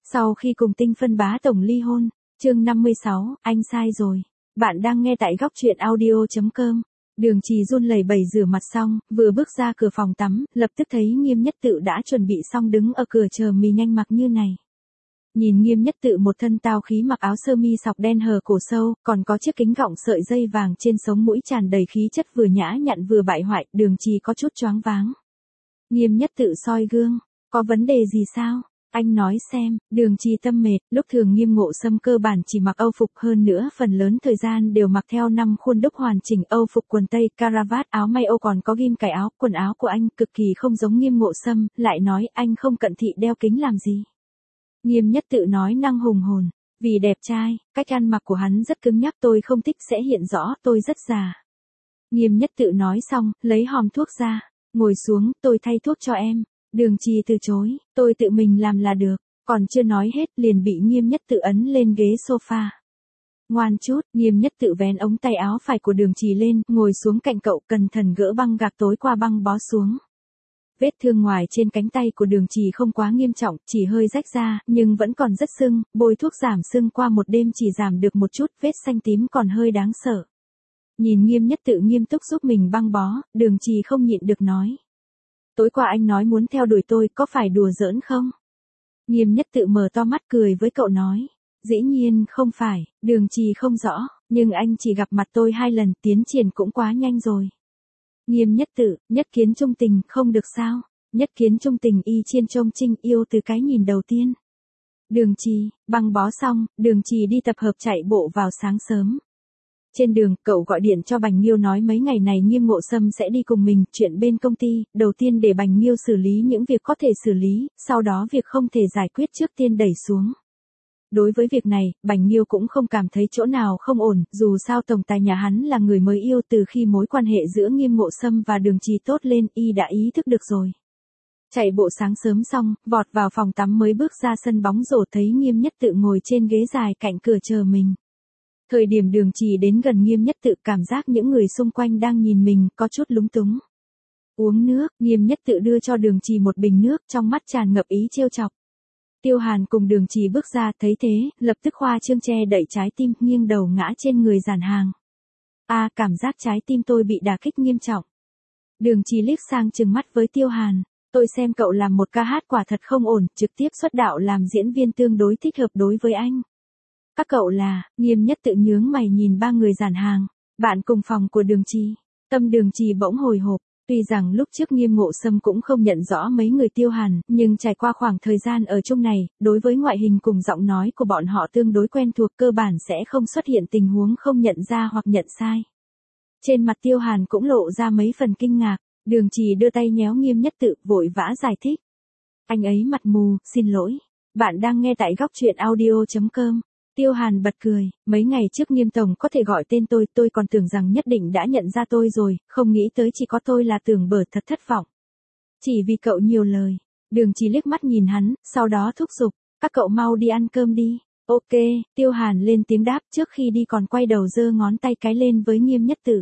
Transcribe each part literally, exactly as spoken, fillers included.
Sau khi cùng Tinh Phân bá tổng ly hôn, chương năm mươi sáu, anh sai rồi. Bạn đang nghe tại góc truyện audio chấm com. Đường Trì run lẩy bẩy rửa mặt xong, vừa bước ra cửa phòng tắm, lập tức thấy Nghiêm Nhất Tự đã chuẩn bị xong đứng ở cửa chờ mì nhanh mặc như này. Nhìn Nghiêm Nhất Tự một thân tao khí mặc áo sơ mi sọc đen hở cổ sâu, còn có chiếc kính gọng sợi dây vàng trên sống mũi tràn đầy khí chất vừa nhã nhặn vừa bại hoại, Đường Trì có chút choáng váng. Nghiêm Nhất Tự soi gương, có vấn đề gì sao? Anh nói xem. Đường Trì tâm mệt, lúc thường Nghiêm Ngộ Sâm cơ bản chỉ mặc âu phục, hơn nữa phần lớn thời gian đều mặc theo năm khuôn đúc hoàn chỉnh âu phục quần tây, caravat, áo may ô còn có ghim cài áo, quần áo của anh cực kỳ không giống Nghiêm Ngộ Sâm, lại nói anh không cận thị đeo kính làm gì. Nghiêm Nhất Tự nói năng hùng hồn, vì đẹp trai, cách ăn mặc của hắn rất cứng nhắc, tôi không thích sẽ hiện rõ tôi rất già. Nghiêm Nhất Tự nói xong, lấy hòm thuốc ra, ngồi xuống, tôi thay thuốc cho em. Đường Trì từ chối, tôi tự mình làm là được, còn chưa nói hết liền bị Nghiêm Nhất Tự ấn lên ghế sofa. Ngoan chút, Nghiêm Nhất Tự vén ống tay áo phải của Đường Trì lên, ngồi xuống cạnh cậu, cẩn thận gỡ băng gạc tối qua băng bó xuống. Vết thương ngoài trên cánh tay của Đường Trì không quá nghiêm trọng, chỉ hơi rách ra, nhưng vẫn còn rất sưng, bôi thuốc giảm sưng qua một đêm chỉ giảm được một chút, vết xanh tím còn hơi đáng sợ. Nhìn Nghiêm Nhất Tự nghiêm túc giúp mình băng bó, Đường Trì không nhịn được nói. Tối qua anh nói muốn theo đuổi tôi, có phải đùa giỡn không? Nghiêm Nhất Tự mở to mắt cười với cậu nói. Dĩ nhiên không phải, Đường Trì không rõ, nhưng anh chỉ gặp mặt tôi hai lần, tiến triển cũng quá nhanh rồi. Nghiêm Nhất Tự, nhất kiến trung tình, không được sao? Nhất kiến trung tình y chiên trông trinh, yêu từ cái nhìn đầu tiên. Đường Trì, băng bó xong, Đường Trì đi tập hợp chạy bộ vào sáng sớm. Trên đường, cậu gọi điện cho Bành Nghiêu nói mấy ngày này Nghiêm Ngộ Sâm sẽ đi cùng mình, chuyện bên công ty, đầu tiên để Bành Nghiêu xử lý những việc có thể xử lý, sau đó việc không thể giải quyết trước tiên đẩy xuống. Đối với việc này, Bành Nghiêu cũng không cảm thấy chỗ nào không ổn, dù sao tổng tài nhà hắn là người mới yêu, từ khi mối quan hệ giữa Nghiêm Ngộ Sâm và Đường Trì tốt lên, y đã ý thức được rồi. Chạy bộ sáng sớm xong, vọt vào phòng tắm mới bước ra sân bóng rổ thấy Nghiêm Nhất Tự ngồi trên ghế dài cạnh cửa chờ mình. Thời điểm Đường Trì đến gần Nghiêm Nhất Tự cảm giác những người xung quanh đang nhìn mình, có chút lúng túng. Uống nước, Nghiêm Nhất Tự đưa cho Đường Trì một bình nước, trong mắt tràn ngập ý trêu chọc. Tiêu Hàn cùng Đường Trì bước ra, thấy thế, lập tức khoa trương che đậy trái tim, nghiêng đầu ngã trên người giản hàng. A, à, cảm giác trái tim tôi bị đả kích nghiêm trọng. Đường Trì liếc sang trừng mắt với Tiêu Hàn, tôi xem cậu làm một ca hát quả thật không ổn, trực tiếp xuất đạo làm diễn viên tương đối thích hợp đối với anh. Các cậu là, Nghiêm Nhất Tự nhướng mày nhìn ba người giản hàng, bạn cùng phòng của Đường Trì. Tâm Đường Trì bỗng hồi hộp, tuy rằng lúc trước Nghiêm Ngộ Sâm cũng không nhận rõ mấy người Tiêu Hàn, nhưng trải qua khoảng thời gian ở chung này, đối với ngoại hình cùng giọng nói của bọn họ tương đối quen thuộc, cơ bản sẽ không xuất hiện tình huống không nhận ra hoặc nhận sai. Trên mặt Tiêu Hàn cũng lộ ra mấy phần kinh ngạc, Đường Trì đưa tay nhéo Nghiêm Nhất Tự, vội vã giải thích. Anh ấy mặt mù, xin lỗi. Bạn đang nghe tại góc truyện audio chấm com. Tiêu Hàn bật cười, mấy ngày trước Nghiêm Tổng có thể gọi tên tôi, tôi còn tưởng rằng nhất định đã nhận ra tôi rồi, không nghĩ tới chỉ có tôi là tưởng bở, thật thất vọng. Chỉ vì cậu nhiều lời. Đường Trì liếc mắt nhìn hắn, sau đó thúc giục, các cậu mau đi ăn cơm đi. Ok, Tiêu Hàn lên tiếng đáp, trước khi đi còn quay đầu giơ ngón tay cái lên với Nghiêm Nhất Tự.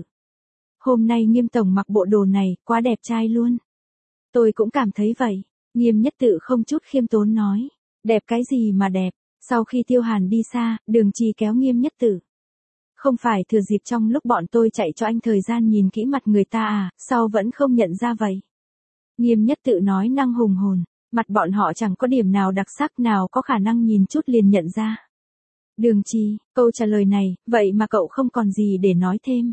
Hôm nay Nghiêm Tổng mặc bộ đồ này, quá đẹp trai luôn. Tôi cũng cảm thấy vậy. Nghiêm Nhất Tự không chút khiêm tốn nói, đẹp cái gì mà đẹp. Sau khi Tiêu Hàn đi xa, Đường Trì kéo Nghiêm Nhất Tự. Không phải thừa dịp trong lúc bọn tôi chạy cho anh thời gian nhìn kỹ mặt người ta à, sao vẫn không nhận ra vậy? Nghiêm Nhất Tự nói năng hùng hồn, mặt bọn họ chẳng có điểm nào đặc sắc, nào có khả năng nhìn chút liền nhận ra. Đường Trì, câu trả lời này, vậy mà cậu không còn gì để nói thêm.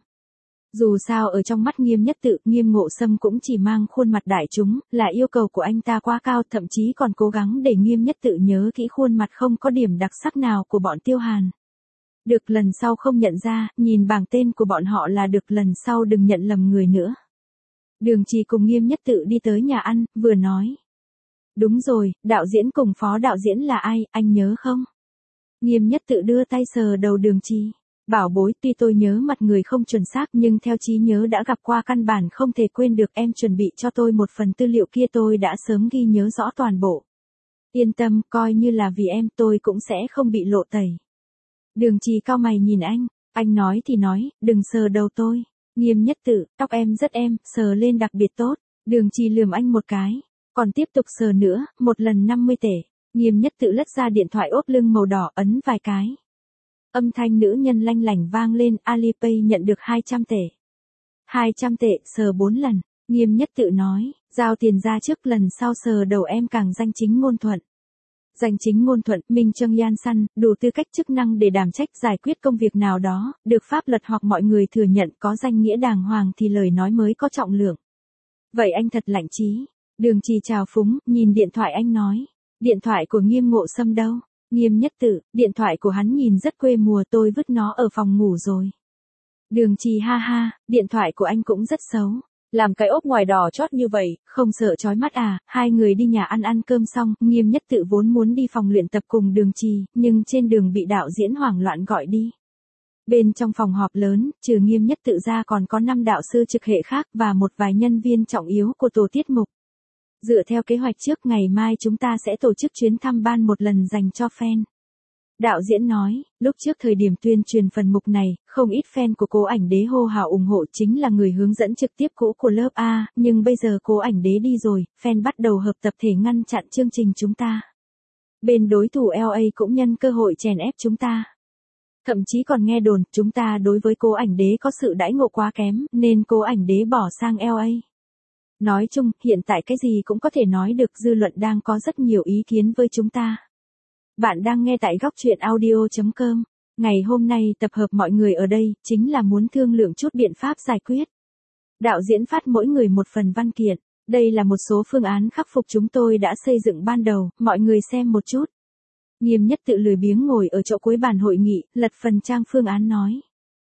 Dù sao ở trong mắt Nghiêm Nhất Tự, Nghiêm Ngộ Sâm cũng chỉ mang khuôn mặt đại chúng, là yêu cầu của anh ta quá cao, thậm chí còn cố gắng để Nghiêm Nhất Tự nhớ kỹ khuôn mặt không có điểm đặc sắc nào của bọn Tiêu Hàn. Được lần sau không nhận ra, nhìn bảng tên của bọn họ là được, lần sau đừng nhận lầm người nữa. Đường Trì cùng Nghiêm Nhất Tự đi tới nhà ăn, vừa nói. Đúng rồi, đạo diễn cùng phó đạo diễn là ai, anh nhớ không? Nghiêm Nhất Tự đưa tay sờ đầu Đường Trì. Bảo bối, tuy tôi nhớ mặt người không chuẩn xác nhưng theo trí nhớ đã gặp qua căn bản không thể quên được, em chuẩn bị cho tôi một phần tư liệu kia tôi đã sớm ghi nhớ rõ toàn bộ. Yên tâm, coi như là vì em tôi cũng sẽ không bị lộ tẩy. Đường Trì cau mày nhìn anh, anh nói thì nói, đừng sờ đầu tôi. Nghiêm Nhất Tự, tóc em rất em, sờ lên đặc biệt tốt. Đường Trì lườm anh một cái, còn tiếp tục sờ nữa, một lần năm mươi tể. Nghiêm Nhất Tự lật ra điện thoại ốp lưng màu đỏ ấn vài cái. Âm thanh nữ nhân lanh lảnh vang lên, Alipay nhận được hai trăm tệ. hai trăm tệ, sờ bốn lần. Nghiêm Nhất Tự nói, giao tiền ra trước, lần sau sờ đầu em càng danh chính ngôn thuận. Danh chính ngôn thuận, Minh Trương Yan San, đủ tư cách chức năng để đảm trách giải quyết công việc nào đó, được pháp luật hoặc mọi người thừa nhận có danh nghĩa đàng hoàng thì lời nói mới có trọng lượng. Vậy anh thật lạnh trí. Đường Trì chào phúng, nhìn điện thoại anh nói. Điện thoại của Nghiêm Ngộ Sâm đâu? Nghiêm Nhất Tự, điện thoại của hắn nhìn rất quê mùa, tôi vứt nó ở phòng ngủ rồi. Đường Trì ha ha, điện thoại của anh cũng rất xấu. Làm cái ốp ngoài đỏ chót như vậy, không sợ chói mắt à? Hai người đi nhà ăn ăn cơm xong, Nghiêm Nhất Tự vốn muốn đi phòng luyện tập cùng Đường Trì, nhưng trên đường bị đạo diễn hoảng loạn gọi đi. Bên trong phòng họp lớn, trừ Nghiêm Nhất Tự ra còn có năm đạo sư trực hệ khác và một vài nhân viên trọng yếu của tổ tiết mục. Dựa theo kế hoạch trước, ngày mai chúng ta sẽ tổ chức chuyến thăm ban một lần dành cho fan. Đạo diễn nói, lúc trước thời điểm tuyên truyền phần mục này, không ít fan của Cố Ảnh Đế hô hào ủng hộ, chính là người hướng dẫn trực tiếp cũ của lớp A, nhưng bây giờ Cố Ảnh Đế đi rồi, fan bắt đầu hợp tập thể ngăn chặn chương trình chúng ta. Bên đối thủ lờ a cũng nhân cơ hội chèn ép chúng ta. Thậm chí còn nghe đồn, chúng ta đối với Cố Ảnh Đế có sự đãi ngộ quá kém, nên Cố Ảnh Đế bỏ sang lờ a. Nói chung, hiện tại cái gì cũng có thể nói được, dư luận đang có rất nhiều ý kiến với chúng ta. Bạn đang nghe tại góc truyện audio chấm com. Ngày hôm nay tập hợp mọi người ở đây, chính là muốn thương lượng chút biện pháp giải quyết. Đạo diễn phát mỗi người một phần văn kiện. Đây là một số phương án khắc phục chúng tôi đã xây dựng ban đầu, mọi người xem một chút. Nghiêm Nhất Tự lười biếng ngồi ở chỗ cuối bàn hội nghị, lật phần trang phương án nói.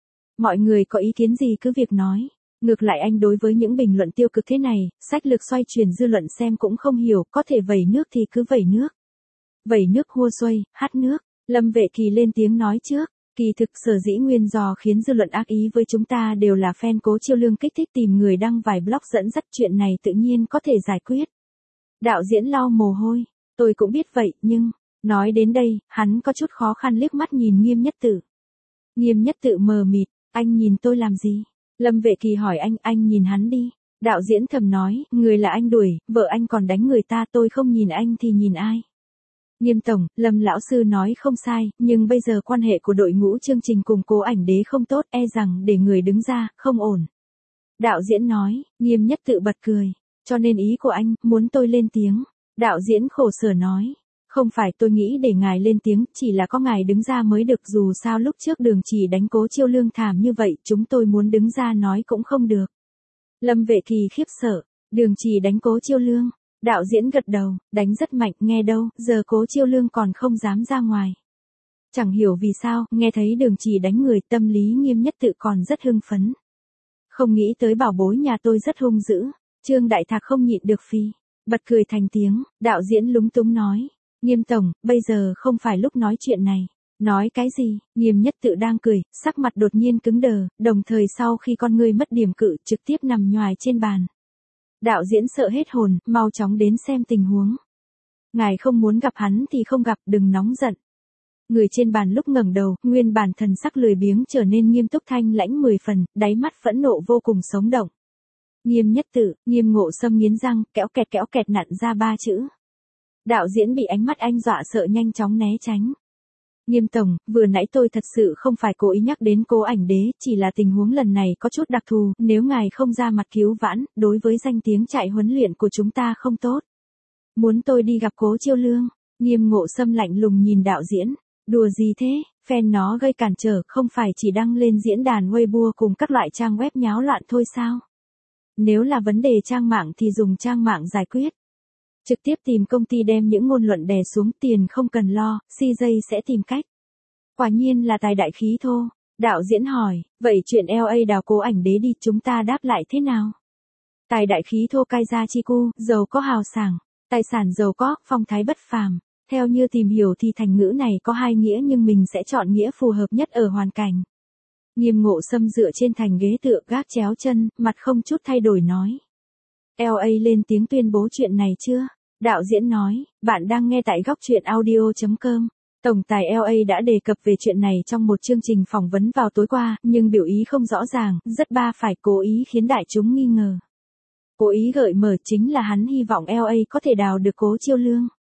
Mọi người có ý kiến gì cứ việc nói. Ngược lại anh đối với những bình luận tiêu cực thế này, sách lược xoay chuyển dư luận xem cũng không hiểu, có thể vẩy nước thì cứ vẩy nước. Vẩy nước hua xuôi, hát nước. Lâm Vệ Kỳ lên tiếng nói trước. Kỳ thực sở dĩ nguyên do khiến dư luận ác ý với chúng ta đều là fan Cố Chiêu Lương kích thích tìm người đăng vài blog dẫn dắt, chuyện này tự nhiên có thể giải quyết. Đạo diễn lau mồ hôi. Tôi cũng biết vậy, nhưng... Nói đến đây, hắn có chút khó khăn liếc mắt nhìn Nghiêm Nhất Tự. Nghiêm Nhất Tự mờ mịt, anh nhìn tôi làm gì? Lâm Vệ Kỳ hỏi anh, anh nhìn hắn đi. Đạo diễn thầm nói, người là anh đuổi, vợ anh còn đánh người ta, tôi không nhìn anh thì nhìn ai? Nghiêm tổng, Lâm lão sư nói không sai, nhưng bây giờ quan hệ của đội ngũ chương trình cùng Cố Ảnh Đế không tốt, e rằng để người đứng ra, không ổn. Đạo diễn nói, Nghiêm Nhất Tự bật cười, cho nên ý của anh, muốn tôi lên tiếng. Đạo diễn khổ sở nói, không phải tôi nghĩ để ngài lên tiếng, chỉ là có ngài đứng ra mới được, dù sao lúc trước Đường Trì đánh Cố Chiêu Lương thảm như vậy, chúng tôi muốn đứng ra nói cũng không được. Lâm Vệ Kỳ khiếp sợ, Đường Trì đánh Cố Chiêu Lương. Đạo diễn gật đầu, đánh rất mạnh, nghe đâu, giờ Cố Chiêu Lương còn không dám ra ngoài. Chẳng hiểu vì sao, nghe thấy Đường Trì đánh người, tâm lý Nghiêm Nhất Tự còn rất hưng phấn. Không nghĩ tới bảo bối nhà tôi rất hung dữ. Trương Đại Thạc không nhịn được phi, bật cười thành tiếng. Đạo diễn lúng túng nói, Nghiêm tổng, bây giờ không phải lúc nói chuyện này. Nói cái gì? Nghiêm Nhất Tự đang cười, sắc mặt đột nhiên cứng đờ, đồng thời sau khi con ngươi mất điểm cự, trực tiếp nằm nhoài trên bàn. Đạo diễn sợ hết hồn, mau chóng đến xem tình huống. Ngài không muốn gặp hắn thì không gặp, đừng nóng giận. Người trên bàn lúc ngẩng đầu, nguyên bản thần sắc lười biếng trở nên nghiêm túc thanh lãnh mười phần, đáy mắt phẫn nộ vô cùng sống động. Nghiêm Nhất Tự, Nghiêm Ngộ Sâm nghiến răng, kéo kẹt kéo kẹt nặn ra ba chữ. Đạo diễn bị ánh mắt anh dọa sợ nhanh chóng né tránh. Nghiêm tổng, vừa nãy tôi thật sự không phải cố ý nhắc đến Cố Ảnh Đế, chỉ là tình huống lần này có chút đặc thù, nếu ngài không ra mặt cứu vãn, đối với danh tiếng chạy huấn luyện của chúng ta không tốt. Muốn tôi đi gặp Cố Chiêu Lương? Nghiêm Ngộ Sâm lạnh lùng nhìn đạo diễn, đùa gì thế, fan nó gây cản trở, không phải chỉ đăng lên diễn đàn Weibo cùng các loại trang web nháo loạn thôi sao? Nếu là vấn đề trang mạng thì dùng trang mạng giải quyết. Trực tiếp tìm công ty đem những ngôn luận đè xuống, tiền không cần lo, xê jay sẽ tìm cách. Quả nhiên là tài đại khí thô. Đạo diễn hỏi, vậy chuyện lờ a đào Cố Ảnh Đế đi, chúng ta đáp lại thế nào? Tài đại khí thô Kaizachiku, giàu có hào sảng, tài sản giàu có, phong thái bất phàm. Theo như tìm hiểu thì thành ngữ này có hai nghĩa nhưng mình sẽ chọn nghĩa phù hợp nhất ở hoàn cảnh. Nghiêm Ngộ Sâm dựa trên thành ghế tựa gác chéo chân, mặt không chút thay đổi nói. lờ a lên tiếng tuyên bố chuyện này chưa? Đạo diễn nói, bạn đang nghe tại góc truyện audio chấm com. Tổng tài lờ a đã đề cập về chuyện này trong một chương trình phỏng vấn vào tối qua, nhưng biểu ý không rõ ràng, rất ba phải cố ý khiến đại chúng nghi ngờ. Cố ý gợi mở chính là hắn hy vọng lờ a có thể đào được Cố Chiêu Lương.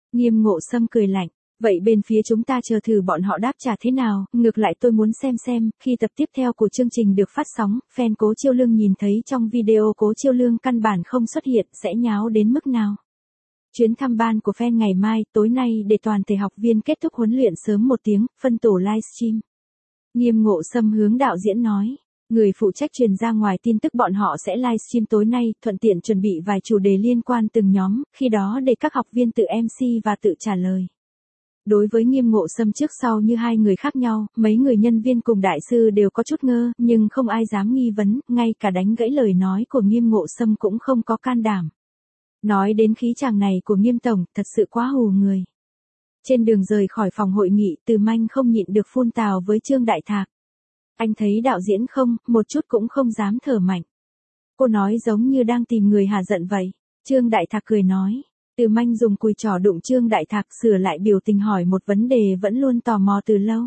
Nghiêm Ngộ Sâm cười lạnh. Vậy bên phía chúng ta chờ thử bọn họ đáp trả thế nào, ngược lại tôi muốn xem xem, khi tập tiếp theo của chương trình được phát sóng, fan Cố Chiêu Lương nhìn thấy trong video Cố Chiêu Lương căn bản không xuất hiện sẽ nháo đến mức nào. Chuyến thăm ban của fan ngày mai, tối nay để toàn thể học viên kết thúc huấn luyện sớm một tiếng, phân tổ livestream. Nghiêm Ngộ Sâm hướng đạo diễn nói. Người phụ trách truyền ra ngoài tin tức bọn họ sẽ livestream tối nay, thuận tiện chuẩn bị vài chủ đề liên quan từng nhóm, khi đó để các học viên tự em xê và tự trả lời. Đối với Nghiêm Ngộ Sâm trước sau như hai người khác nhau, mấy người nhân viên cùng đại sư đều có chút ngơ, nhưng không ai dám nghi vấn, ngay cả đánh gãy lời nói của Nghiêm Ngộ Sâm cũng không có can đảm. Nói đến khí chàng này của Nghiêm Tổng, thật sự quá hù người. Trên đường rời khỏi phòng hội nghị, Từ Manh không nhịn được phun tào với Trương Đại Thạc. Anh thấy đạo diễn không, một chút cũng không dám thở mạnh. Cô nói giống như đang tìm người hả giận vậy. Trương Đại Thạc cười nói. Từ Manh dùng cùi trỏ đụng Trương Đại Thạc sửa lại biểu tình hỏi một vấn đề vẫn luôn tò mò từ lâu.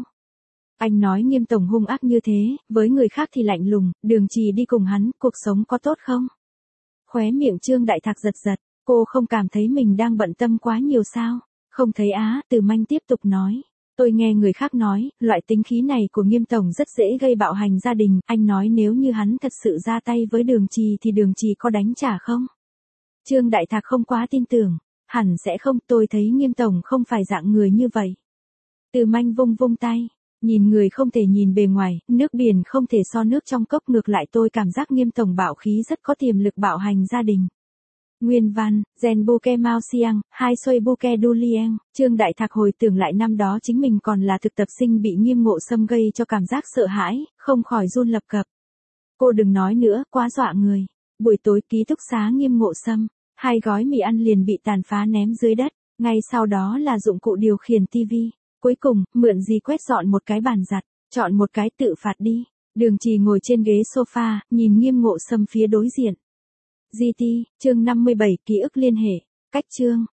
Anh nói Nghiêm Tổng hung ác như thế, với người khác thì lạnh lùng, Đường Trì đi cùng hắn, cuộc sống có tốt không? Khóe miệng Trương Đại Thạc giật giật, cô không cảm thấy mình đang bận tâm quá nhiều sao? Không thấy á, Từ Manh tiếp tục nói. Tôi nghe người khác nói, loại tính khí này của Nghiêm Tổng rất dễ gây bạo hành gia đình, anh nói nếu như hắn thật sự ra tay với Đường Trì thì Đường Trì có đánh trả không? Trương Đại Thạc không quá tin tưởng, hẳn sẽ không, tôi thấy Nghiêm Tổng không phải dạng người như vậy. Từ Manh vung vung tay, nhìn người không thể nhìn bề ngoài, nước biển không thể so nước trong cốc, ngược lại tôi cảm giác Nghiêm Tổng bạo khí rất có tiềm lực bạo hành gia đình. Nguyên văn, Gen Buke Mao Siang, Hai Xuôi Buke Du Liang, Trương Đại Thạc hồi tưởng lại năm đó chính mình còn là thực tập sinh bị Nghiêm Ngộ Sâm gây cho cảm giác sợ hãi, không khỏi run lập cập. Cô đừng nói nữa, quá dọa người. Buổi tối ký túc xá Nghiêm Ngộ Sâm, hai gói mì ăn liền bị tàn phá ném dưới đất, ngay sau đó là dụng cụ điều khiển tivi. Cuối cùng, mượn gì quét dọn một cái bàn giặt, chọn một cái tự phạt đi. Đường Trì ngồi trên ghế sofa, nhìn Nghiêm Ngộ Sâm phía đối diện. giê tê, chương năm mươi bảy, ký ức liên hệ, cách chương.